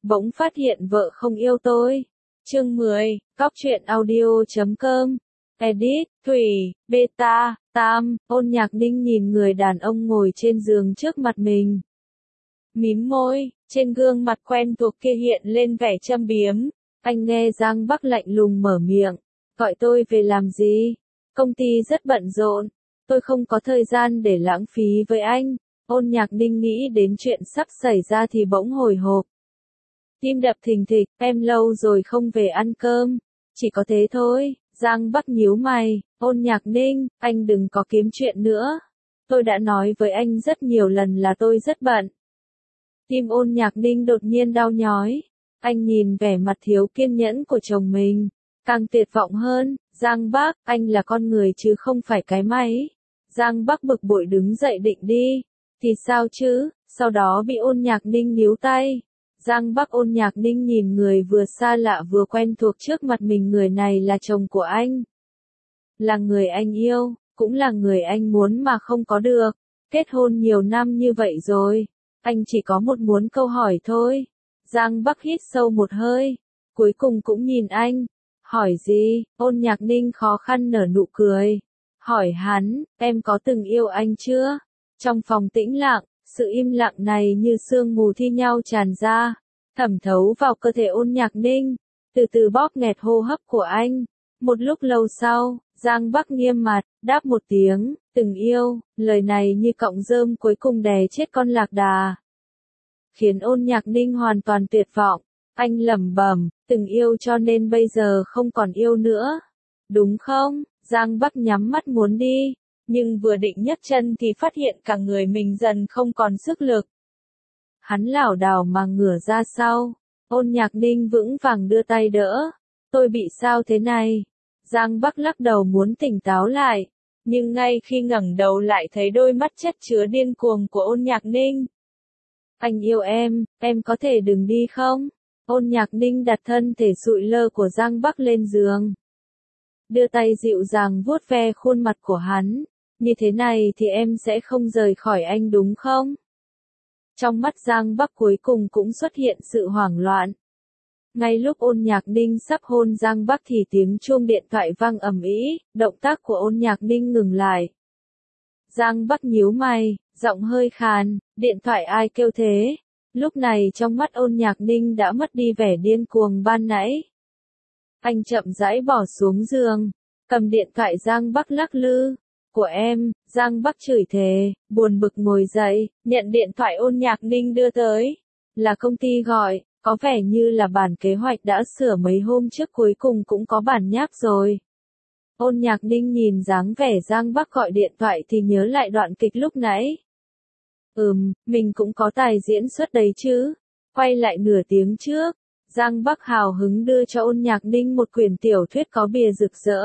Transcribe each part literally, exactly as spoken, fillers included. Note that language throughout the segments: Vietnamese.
bỗng phát hiện vợ không yêu tôi. Chương mười, Cóc truyện audio chấm com. Edit, Thủy, Beta, Tam, Ôn Nhạc Ninh nhìn người đàn ông ngồi trên giường trước mặt mình. Mím môi, trên gương mặt quen thuộc kia hiện lên vẻ châm biếm. Anh nghe Giang Bắc lạnh lùng mở miệng. Gọi tôi về làm gì? Công ty rất bận rộn. Tôi không có thời gian để lãng phí với anh. Ôn Nhạc Ninh nghĩ đến chuyện sắp xảy ra thì bỗng hồi hộp. Tim đập thình thịch, em lâu rồi không về ăn cơm. Chỉ có thế thôi. Giang Bắc nhíu mày. Ôn Nhạc Ninh, anh đừng có kiếm chuyện nữa. Tôi đã nói với anh rất nhiều lần là tôi rất bận. Tim Ôn Nhạc Ninh đột nhiên đau nhói. Anh nhìn vẻ mặt thiếu kiên nhẫn của chồng mình. Càng tuyệt vọng hơn. Giang Bắc, anh là con người chứ không phải cái máy. Giang Bắc bực bội đứng dậy định đi. Thì sao chứ? Sau đó bị Ôn Nhạc Ninh níu tay. Giang Bắc Ôn Nhạc Ninh nhìn người vừa xa lạ vừa quen thuộc trước mặt mình, người này là chồng của anh. Là người anh yêu, cũng là người anh muốn mà không có được. Kết hôn nhiều năm như vậy rồi. Anh chỉ có một muốn câu hỏi thôi. Giang Bắc hít sâu một hơi. Cuối cùng cũng nhìn anh. Hỏi gì? Ôn Nhạc Ninh khó khăn nở nụ cười. Hỏi hắn, em có từng yêu anh chưa? Trong phòng tĩnh lặng, sự im lặng này như sương mù thi nhau tràn ra, thẩm thấu vào cơ thể Ôn Nhạc Ninh, từ từ bóp nghẹt hô hấp của anh. Một lúc lâu sau, Giang Bắc nghiêm mặt, đáp một tiếng, từng yêu, lời này như cọng rơm cuối cùng đè chết con lạc đà. Khiến Ôn Nhạc Ninh hoàn toàn tuyệt vọng, anh lẩm bẩm, từng yêu cho nên bây giờ không còn yêu nữa. Đúng không? Giang Bắc nhắm mắt muốn đi. Nhưng vừa định nhấc chân thì phát hiện cả người mình dần không còn sức lực. Hắn lảo đảo mà ngửa ra sau. Ôn Nhạc Ninh vững vàng đưa tay đỡ. Tôi bị sao thế này? Giang Bắc lắc đầu muốn tỉnh táo lại. Nhưng ngay khi ngẩng đầu lại thấy đôi mắt chất chứa điên cuồng của Ôn Nhạc Ninh. Anh yêu em, em có thể đừng đi không? Ôn Nhạc Ninh đặt thân thể sụi lơ của Giang Bắc lên giường. Đưa tay dịu dàng vuốt ve khuôn mặt của hắn. Như thế này thì em sẽ không rời khỏi anh đúng không? Trong mắt Giang Bắc cuối cùng cũng xuất hiện sự hoảng loạn. Ngay lúc Ôn Nhạc Ninh sắp hôn Giang Bắc thì tiếng chuông điện thoại vang ầm ĩ, động tác của Ôn Nhạc Ninh ngừng lại. Giang Bắc nhíu mày, giọng hơi khàn, điện thoại ai kêu thế? Lúc này trong mắt Ôn Nhạc Ninh đã mất đi vẻ điên cuồng ban nãy. Anh chậm rãi bỏ xuống giường, cầm điện thoại Giang Bắc lắc lư. Của em, Giang Bắc chửi thề, buồn bực ngồi dậy, nhận điện thoại Ôn Nhạc Ninh đưa tới. Là công ty gọi, có vẻ như là bản kế hoạch đã sửa mấy hôm trước cuối cùng cũng có bản nháp rồi. Ôn Nhạc Ninh nhìn dáng vẻ Giang Bắc gọi điện thoại thì nhớ lại đoạn kịch lúc nãy. Ừm, mình cũng có tài diễn xuất đấy chứ. Quay lại nửa tiếng trước, Giang Bắc hào hứng đưa cho Ôn Nhạc Ninh một quyển tiểu thuyết có bìa rực rỡ.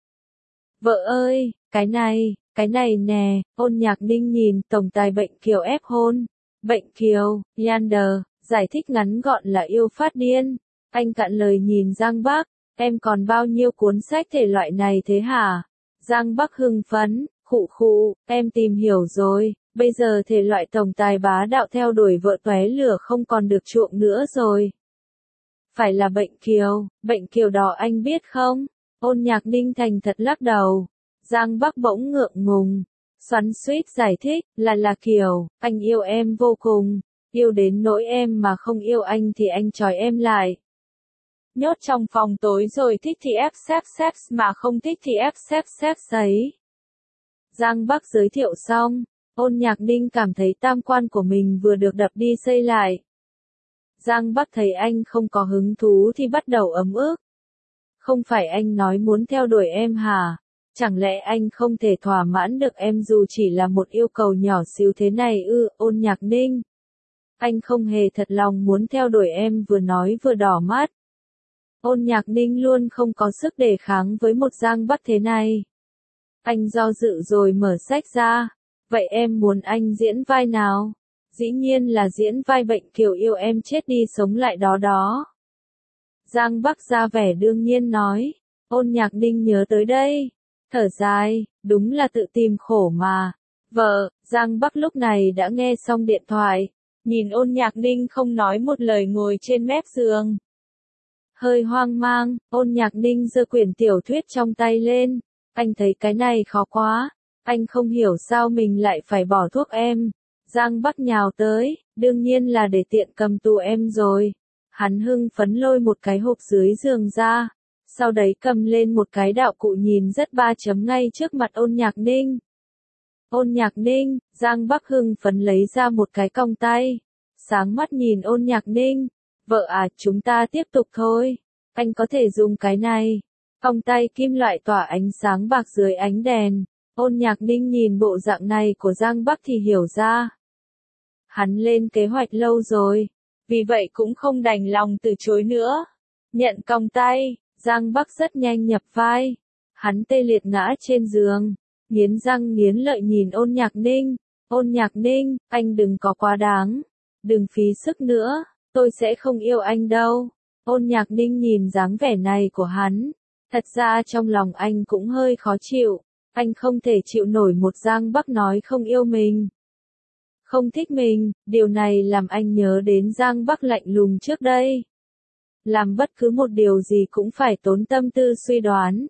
Vợ ơi, cái này, cái này nè, Ôn Nhạc Ninh nhìn tổng tài Bệnh Kiều ép hôn. Bệnh Kiều, Yander, giải thích ngắn gọn là yêu phát điên. Anh cạn lời nhìn Giang Bắc, em còn bao nhiêu cuốn sách thể loại này thế hả? Giang Bắc hưng phấn, khụ khụ, em tìm hiểu rồi, bây giờ thể loại tổng tài bá đạo theo đuổi vợ tóe lửa không còn được chuộng nữa rồi. Phải là Bệnh Kiều, Bệnh Kiều đỏ anh biết không? Ôn Nhạc Ninh thành thật lắc đầu. Giang Bắc bỗng ngượng ngùng, xoắn xuýt giải thích, là là Kiều, anh yêu em vô cùng, yêu đến nỗi em mà không yêu anh thì anh trói em lại. Nhốt trong phòng tối rồi thích thì ép xếp xếp mà không thích thì ép xếp xếp giấy. Giang Bắc giới thiệu xong, Ôn Nhạc Ninh cảm thấy tam quan của mình vừa được đập đi xây lại. Giang Bắc thấy anh không có hứng thú thì bắt đầu ấm ức. Không phải anh nói muốn theo đuổi em hả? Chẳng lẽ anh không thể thỏa mãn được em dù chỉ là một yêu cầu nhỏ xíu thế này ư? Ôn Nhạc Ninh. Anh không hề thật lòng muốn theo đuổi em, vừa nói vừa đỏ mắt. Ôn Nhạc Ninh luôn không có sức đề kháng với một Giang Bắc thế này. Anh do dự rồi mở sách ra. Vậy em muốn anh diễn vai nào? Dĩ nhiên là diễn vai Bệnh Kiều yêu em chết đi sống lại đó đó. Giang Bắc ra vẻ đương nhiên nói. Ôn Nhạc Ninh nhớ tới đây. Thở dài, đúng là tự tìm khổ mà. Vợ, Giang Bắc lúc này đã nghe xong điện thoại. nhìn Ôn Nhạc Ninh không nói một lời ngồi trên mép giường. Hơi hoang mang, Ôn Nhạc Ninh giơ quyển tiểu thuyết trong tay lên. Anh thấy cái này khó quá. Anh không hiểu sao mình lại phải bỏ thuốc em. Giang Bắc nhào tới, đương nhiên là để tiện cầm tù em rồi. Hắn hưng phấn lôi một cái hộp dưới giường ra. Sau đấy cầm lên một cái đạo cụ nhìn rất ba chấm ngay trước mặt Ôn Nhạc Ninh. Ôn Nhạc Ninh, Giang Bắc hưng phấn lấy ra một cái còng tay. Sáng mắt nhìn Ôn Nhạc Ninh. Vợ à, chúng ta tiếp tục thôi. Anh có thể dùng cái này. Còng tay kim loại tỏa ánh sáng bạc dưới ánh đèn. Ôn Nhạc Ninh nhìn bộ dạng này của Giang Bắc thì hiểu ra. Hắn lên kế hoạch lâu rồi. Vì vậy cũng không đành lòng từ chối nữa. Nhận còng tay, Giang Bắc rất nhanh nhập vai. Hắn tê liệt ngã trên giường. Nghiến răng nghiến lợi nhìn Ôn Nhạc Ninh. Ôn Nhạc Ninh, anh đừng có quá đáng. Đừng phí sức nữa. Tôi sẽ không yêu anh đâu. Ôn Nhạc Ninh nhìn dáng vẻ này của hắn. Thật ra trong lòng anh cũng hơi khó chịu. Anh không thể chịu nổi một Giang Bắc nói không yêu mình. Không thích mình, điều này làm anh nhớ đến Giang Bắc lạnh lùng trước đây. Làm bất cứ một điều gì cũng phải tốn tâm tư suy đoán.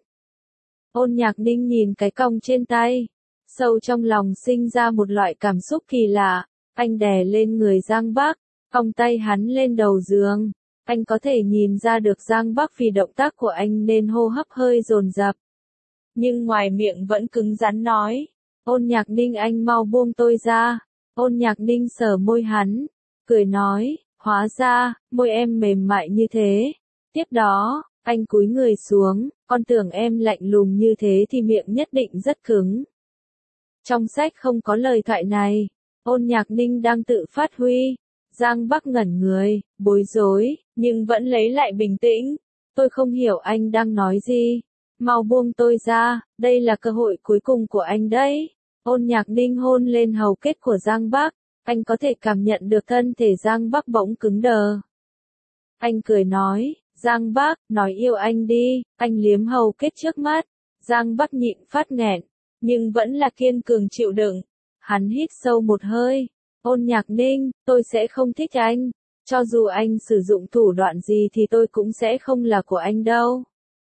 Ôn Nhạc Ninh nhìn cái còng trên tay. Sâu trong lòng sinh ra một loại cảm xúc kỳ lạ. Anh đè lên người Giang Bắc. Còng tay hắn lên đầu giường. Anh có thể nhìn ra được Giang Bắc vì động tác của anh nên hô hấp hơi dồn dập. Nhưng ngoài miệng vẫn cứng rắn nói. Ôn Nhạc Ninh anh mau buông tôi ra. Ôn Nhạc Ninh sờ môi hắn. Cười nói, hóa ra, môi em mềm mại như thế. Tiếp đó, anh cúi người xuống. Con tưởng em lạnh lùng như thế thì miệng nhất định rất cứng. Trong sách không có lời thoại này. Ôn Nhạc Ninh đang tự phát huy. Giang Bắc ngẩn người, bối rối, nhưng vẫn lấy lại bình tĩnh. Tôi không hiểu anh đang nói gì. Mau buông tôi ra, đây là cơ hội cuối cùng của anh đấy. Ôn Nhạc Ninh hôn lên hầu kết của Giang Bắc. Anh có thể cảm nhận được thân thể Giang Bắc bỗng cứng đờ. Anh cười nói, Giang Bắc, nói yêu anh đi. Anh liếm hầu kết trước mắt. Giang Bắc nhịn phát nghẹn, nhưng vẫn là kiên cường chịu đựng. Hắn hít sâu một hơi. Ôn Nhạc Ninh, tôi sẽ không thích anh. Cho dù anh sử dụng thủ đoạn gì thì tôi cũng sẽ không là của anh đâu.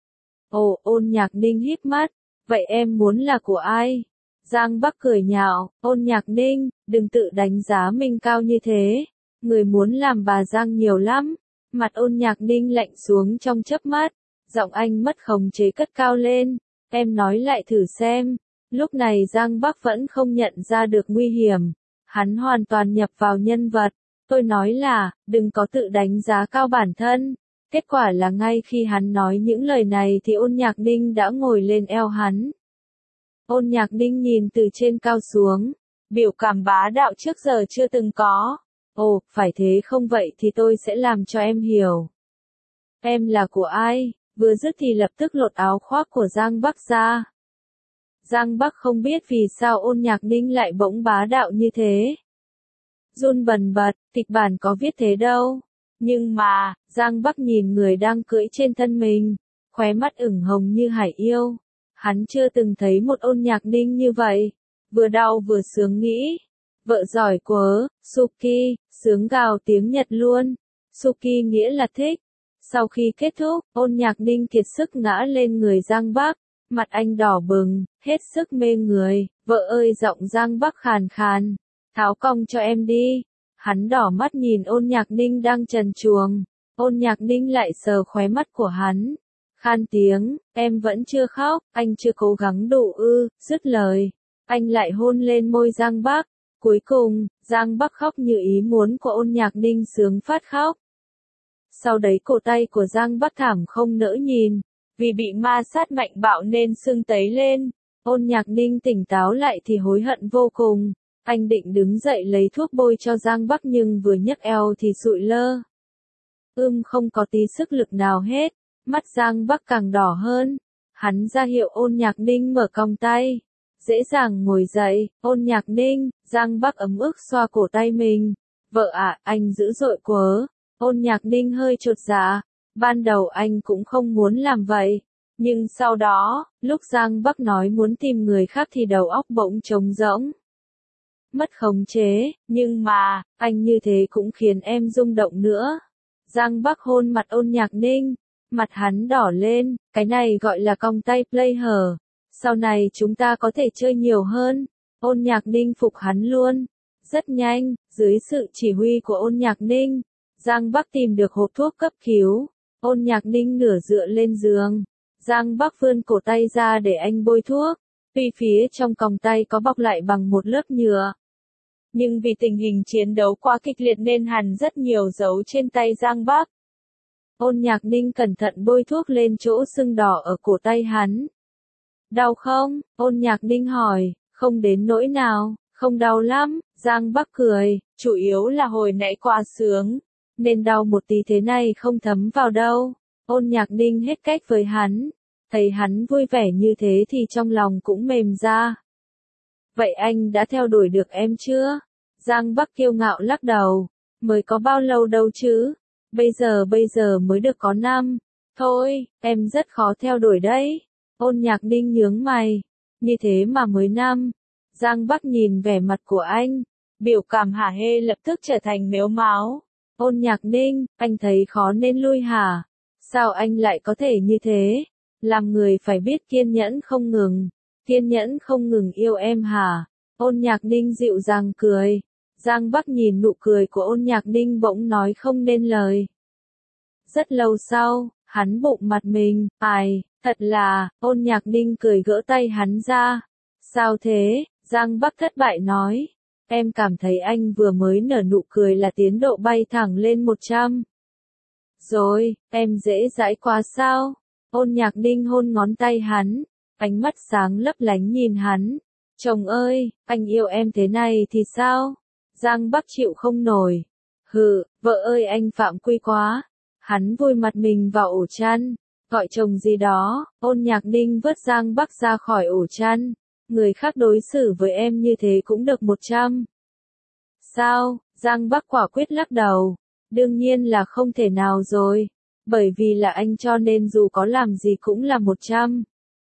Ồ, Ôn Nhạc Ninh híp mắt. Vậy em muốn là của ai? Giang Bắc cười nhạo. Ôn Nhạc Ninh, đừng tự đánh giá mình cao như thế. Người muốn làm bà Giang nhiều lắm. Mặt Ôn Nhạc Ninh lạnh xuống trong chớp mắt. Giọng anh mất khống chế cất cao lên. Em nói lại thử xem. Lúc này Giang Bắc vẫn không nhận ra được nguy hiểm. Hắn hoàn toàn nhập vào nhân vật. Tôi nói là, đừng có tự đánh giá cao bản thân. Kết quả là ngay khi hắn nói những lời này thì Ôn Nhạc Ninh đã ngồi lên eo hắn. Ôn Nhạc Ninh nhìn từ trên cao xuống. Biểu cảm bá đạo trước giờ chưa từng có. Ồ, phải thế không vậy thì tôi sẽ làm cho em hiểu. Em là của ai? Vừa dứt thì lập tức lột áo khoác của Giang Bắc ra. Giang Bắc không biết vì sao Ôn Nhạc Ninh lại bỗng bá đạo như thế. Run bần bật, kịch bản có viết thế đâu. Nhưng mà, Giang Bắc nhìn người đang cưỡi trên thân mình, khóe mắt ửng hồng như hải yêu. Hắn chưa từng thấy một Ôn Nhạc Ninh như vậy. Vừa đau vừa sướng nghĩ. Vợ giỏi quá, Suki, sướng gào tiếng Nhật luôn. Suki nghĩa là thích. Sau khi kết thúc, Ôn Nhạc Ninh kiệt sức ngã lên người Giang Bắc. Mặt anh đỏ bừng, hết sức mê người. Vợ ơi, giọng Giang Bắc khàn khàn. Tháo cong cho em đi. Hắn đỏ mắt nhìn Ôn Nhạc Ninh đang trần truồng. Ôn Nhạc Ninh lại sờ khóe mắt của hắn. Khan tiếng, em vẫn chưa khóc, anh chưa cố gắng đủ ư, dứt lời. Anh lại hôn lên môi Giang Bắc. Cuối cùng, Giang Bắc khóc như ý muốn của Ôn Nhạc Ninh sướng phát khóc. Sau đấy cổ tay của Giang Bắc thảm không nỡ nhìn. Vì bị ma sát mạnh bạo nên sưng tấy lên. Ôn Nhạc Ninh tỉnh táo lại thì hối hận vô cùng. Anh định đứng dậy lấy thuốc bôi cho Giang Bắc nhưng vừa nhấc eo thì sụi lơ. Ưm không có tí sức lực nào hết. Mắt Giang Bắc càng đỏ hơn. Hắn ra hiệu Ôn Nhạc Ninh mở còng tay. Dễ dàng ngồi dậy. Ôn Nhạc Ninh, Giang Bắc ấm ức xoa cổ tay mình. Vợ ạ, anh dữ dội quá. Ôn Nhạc Ninh hơi chột dạ. Ban đầu anh cũng không muốn làm vậy. Nhưng sau đó, lúc Giang Bắc nói muốn tìm người khác thì đầu óc bỗng trống rỗng. mất khống chế, nhưng mà, anh như thế cũng khiến em rung động nữa. Giang Bắc hôn mặt Ôn Nhạc Ninh, mặt hắn đỏ lên, cái này gọi là cong tay play hở. Sau này chúng ta có thể chơi nhiều hơn. Ôn Nhạc Ninh phục hắn luôn. Rất nhanh, dưới sự chỉ huy của Ôn Nhạc Ninh, Giang Bắc tìm được hộp thuốc cấp cứu. Ôn Nhạc Ninh nửa dựa lên giường. Giang Bắc vươn cổ tay ra để anh bôi thuốc. Tuy phía trong còng tay có bọc lại bằng một lớp nhựa. Nhưng vì tình hình chiến đấu quá kịch liệt nên hằn rất nhiều dấu trên tay Giang Bắc. Ôn Nhạc Ninh cẩn thận bôi thuốc lên chỗ sưng đỏ ở cổ tay hắn. Đau không? Ôn Nhạc Ninh hỏi. Không đến nỗi nào, không đau lắm. Giang Bắc cười, chủ yếu là hồi nãy quá sướng, nên đau một tí thế này không thấm vào đâu. Ôn Nhạc Ninh hết cách với hắn. Thấy hắn vui vẻ như thế thì trong lòng cũng mềm ra. Vậy anh đã theo đuổi được em chưa? Giang Bắc kiêu ngạo lắc đầu. Mới có bao lâu đâu chứ? Bây giờ bây giờ mới được có năm. Thôi, em rất khó theo đuổi đấy. Ôn Nhạc Ninh nhướng mày. Như thế mà mới năm. Giang Bắc nhìn vẻ mặt của anh. Biểu cảm hả hê lập tức trở thành mếu máo. Ôn Nhạc Ninh, anh thấy khó nên lui hả? Sao anh lại có thể như thế? Làm người phải biết kiên nhẫn không ngừng. Kiên nhẫn không ngừng yêu em hả? Ôn Nhạc Ninh dịu dàng cười. Giang Bắc nhìn nụ cười của Ôn Nhạc Ninh bỗng nói không nên lời. Rất lâu sau, hắn bụng mặt mình, ai, thật là, Ôn Nhạc Ninh cười gỡ tay hắn ra. Sao thế? Giang Bắc thất bại nói. Em cảm thấy anh vừa mới nở nụ cười là tiến độ bay thẳng lên một trăm. Rồi, em dễ dãi quá sao? Ôn Nhạc Ninh hôn ngón tay hắn, ánh mắt sáng lấp lánh nhìn hắn. Chồng ơi, anh yêu em thế này thì sao? Giang Bắc chịu không nổi. Hừ, vợ ơi anh phạm quy quá. Hắn vùi mặt mình vào ổ chăn, gọi chồng gì đó. Ôn Nhạc Ninh vớt Giang Bắc ra khỏi ổ chăn. Người khác đối xử với em như thế cũng được một trăm. Sao? Giang Bắc quả quyết lắc đầu. Đương nhiên là không thể nào rồi. Bởi vì là anh cho nên dù có làm gì cũng là một trăm.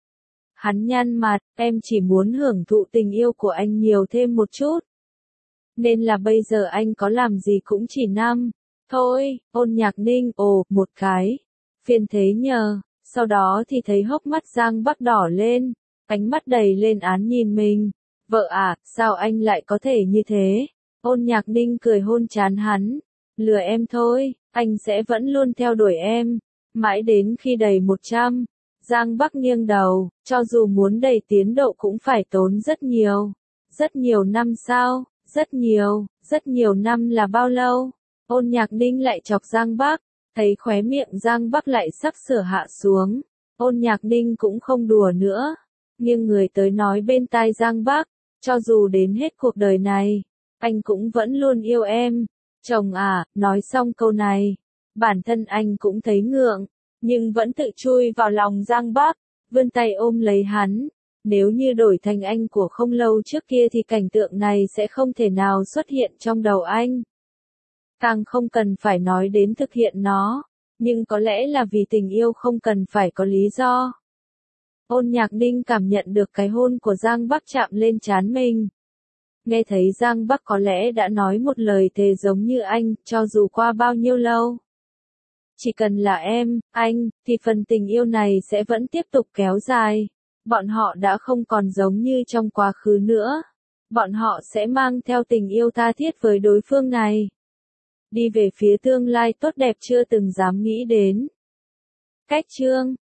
Hắn nhăn mặt, em chỉ muốn hưởng thụ tình yêu của anh nhiều thêm một chút. Nên là bây giờ anh có làm gì cũng chỉ năm. Thôi, Ôn Nhạc Ninh, ồ, một cái. Phiền thế nhờ. Sau đó thì thấy hốc mắt Giang Bắc đỏ lên. Ánh mắt đầy lên án nhìn mình. Vợ à, sao anh lại có thể như thế? Ôn Nhạc Ninh cười hôn trán hắn. Lừa em thôi, anh sẽ vẫn luôn theo đuổi em. Mãi đến khi đầy một trăm. Giang Bắc nghiêng đầu, cho dù muốn đẩy tiến độ cũng phải tốn rất nhiều. Rất nhiều năm sao? Rất nhiều, rất nhiều năm là bao lâu? Ôn Nhạc Ninh lại chọc Giang Bắc, thấy khóe miệng Giang Bắc lại sắp sửa hạ xuống. Ôn Nhạc Ninh cũng không đùa nữa, nghiêng người tới nói bên tai Giang Bắc, cho dù đến hết cuộc đời này, anh cũng vẫn luôn yêu em. Chồng à, nói xong câu này, bản thân anh cũng thấy ngượng, nhưng vẫn tự chui vào lòng Giang Bắc, vươn tay ôm lấy hắn. Nếu như đổi thành anh của không lâu trước kia thì cảnh tượng này sẽ không thể nào xuất hiện trong đầu anh. Càng không cần phải nói đến thực hiện nó, nhưng có lẽ là vì tình yêu không cần phải có lý do. Ôn Nhạc Ninh cảm nhận được cái hôn của Giang Bắc chạm lên trán mình. Nghe thấy Giang Bắc có lẽ đã nói một lời thề giống như anh, cho dù qua bao nhiêu lâu. Chỉ cần là em, anh, thì phần tình yêu này sẽ vẫn tiếp tục kéo dài. Bọn họ đã không còn giống như trong quá khứ nữa. Bọn họ sẽ mang theo tình yêu tha thiết với đối phương này. Đi về phía tương lai tốt đẹp chưa từng dám nghĩ đến. Cách chương